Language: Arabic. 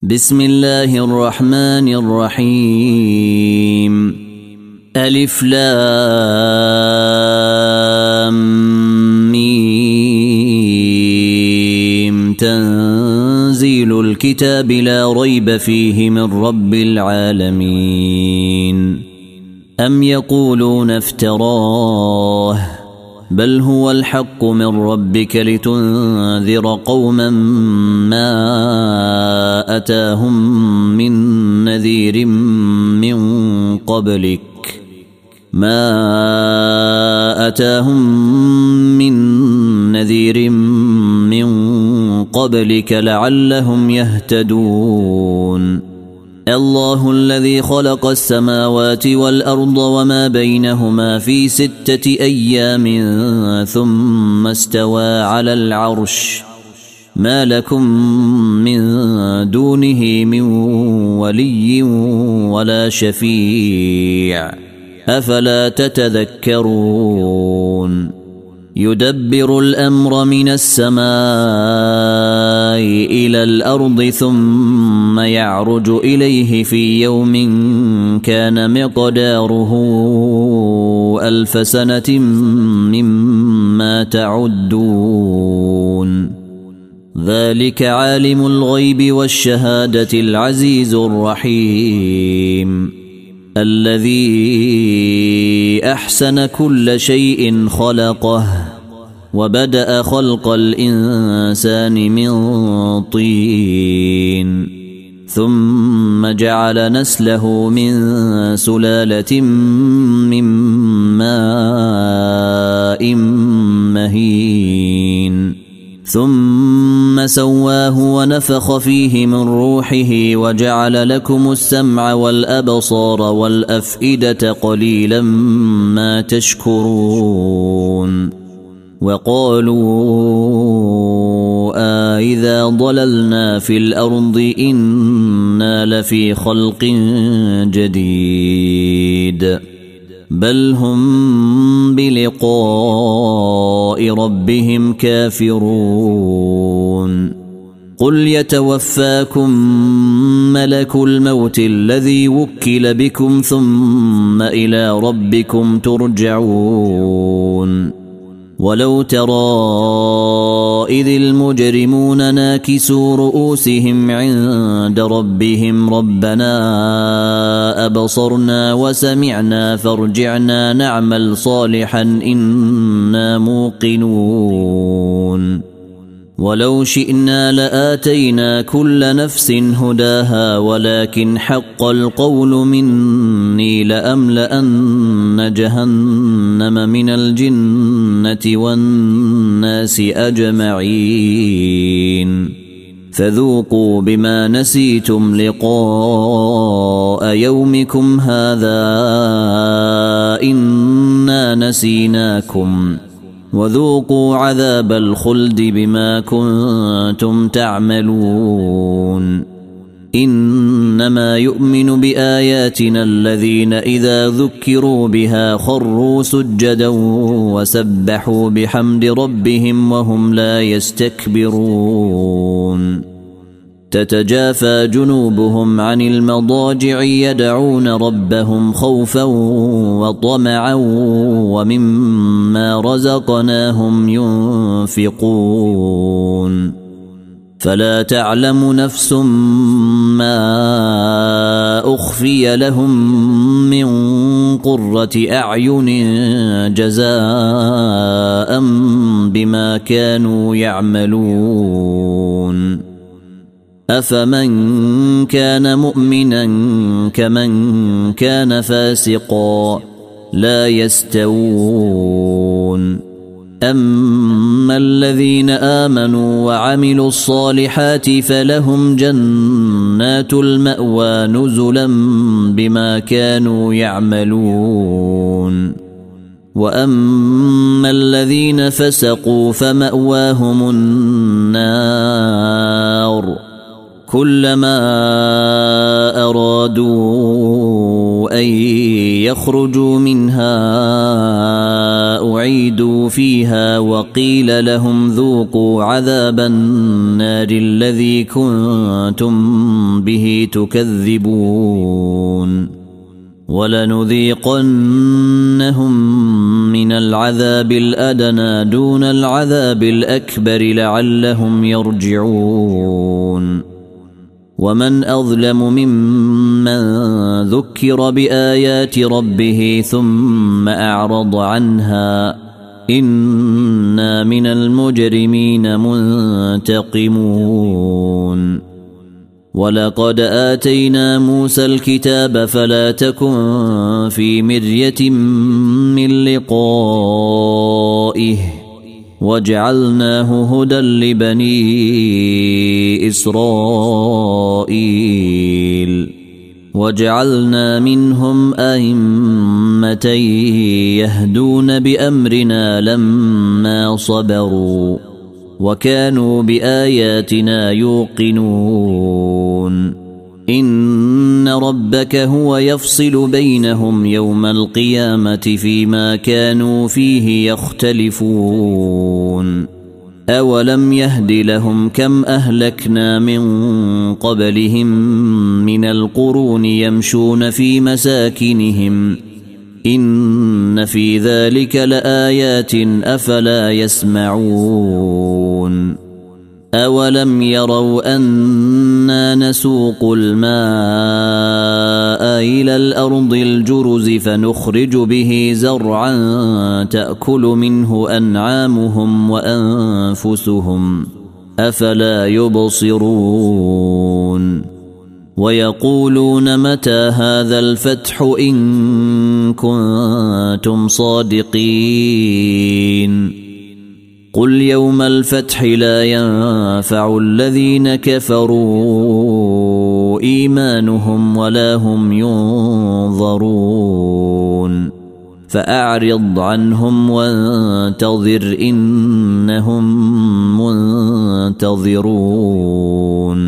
بسم الله الرحمن الرحيم. ألف لام ميم. تنزيل الكتاب لا ريب فيه من رب العالمين. أم يقولون افتراه بل هو الحق من ربك لتنذر قوما ما أتاهم من نذير من قبلك لعلهم يهتدون. الله الذي خلق السماوات والأرض وما بينهما في 6 أيام ثم استوى على العرش. ما لكم من دونه من ولي ولا شفيع أفلا تتذكرون. يدبر الأمر من السماء إلى الأرض ثم يعرج إليه في يوم كان مقداره 1000 سنة مما تعدون. ذلك عالم الغيب والشهادة العزيز الرحيم الذي أحسن كل شيء خلقه وبدأ خلق الإنسان من طين ثم جعل نسله من سلالة من ماء مهين ثم سواه ونفخ فيه من روحه وجعل لكم السمع والأبصار والأفئدة قليلا ما تشكرون. وقالوا أإذا ضللنا في الأرض إنا لفي خلق جديد بل هم بلقاء ربهم كافرون. قل يتوفاكم ملك الموت الذي وكل بكم ثم إلى ربكم ترجعون. ولو ترى إذ المجرمون ناكسوا رؤوسهم عند ربهم ربنا أبصرنا وسمعنا فارجعنا نعمل صالحا إنا موقنون. ولو شئنا لآتينا كل نفس هداها ولكن حق القول مني لأملأن جهنم من الجنة والناس أجمعين. فذوقوا بما نسيتم لقاء يومكم هذا إنا نسيناكم وذوقوا عذاب الخلد بما كنتم تعملون. إنما يؤمن بآياتنا الذين إذا ذكروا بها خروا سجدا وسبحوا بحمد ربهم وهم لا يستكبرون. تتجافى جنوبهم عن المضاجع يدعون ربهم خوفا وطمعا ومما رزقناهم ينفقون. فلا تعلم نفس ما أخفي لهم من قرة أعين جزاء بما كانوا يعملون. أفمن كان مؤمنا كمن كان فاسقا لا يستوون. أما الذين آمنوا وعملوا الصالحات فلهم جنات المأوى نزلا بما كانوا يعملون. وأما الذين فسقوا فمأواهم النار كلما أرادوا أن يخرجوا منها أعيدوا فيها وقيل لهم ذوقوا عذاب النار الذي كنتم به تكذبون ولنذيقنهم من العذاب الأدنى دون العذاب الأكبر لعلهم يرجعون ومن أظلم ممن ذكر بآيات ربه ثم أعرض عنها إنا من المجرمين منتقمون ولقد آتينا موسى الكتاب فلا تكن في مرية من لقائه وجعلناه هدى لبني إسرائيل وجعلنا منهم أئمة يهدون بأمرنا لما صبروا وكانوا بآياتنا يوقنون إن ربك هو يفصل بينهم يوم القيامة فيما كانوا فيه يختلفون أولم يهد لهم كم أهلكنا من قبلهم من القرون يمشون في مساكنهم إن في ذلك لآيات أفلا يسمعون أولم يروا أنا نسوق الماء إلى الأرض الجرز فنخرج به زرعا تأكل منه أنعامهم وأنفسهم أفلا يبصرون ويقولون متى هذا الفتح إن كنتم صادقين قل يوم الفتح لا ينفع الذين كفروا إيمانهم ولا هم ينظرون فأعرض عنهم وانتظر إنهم منتظرون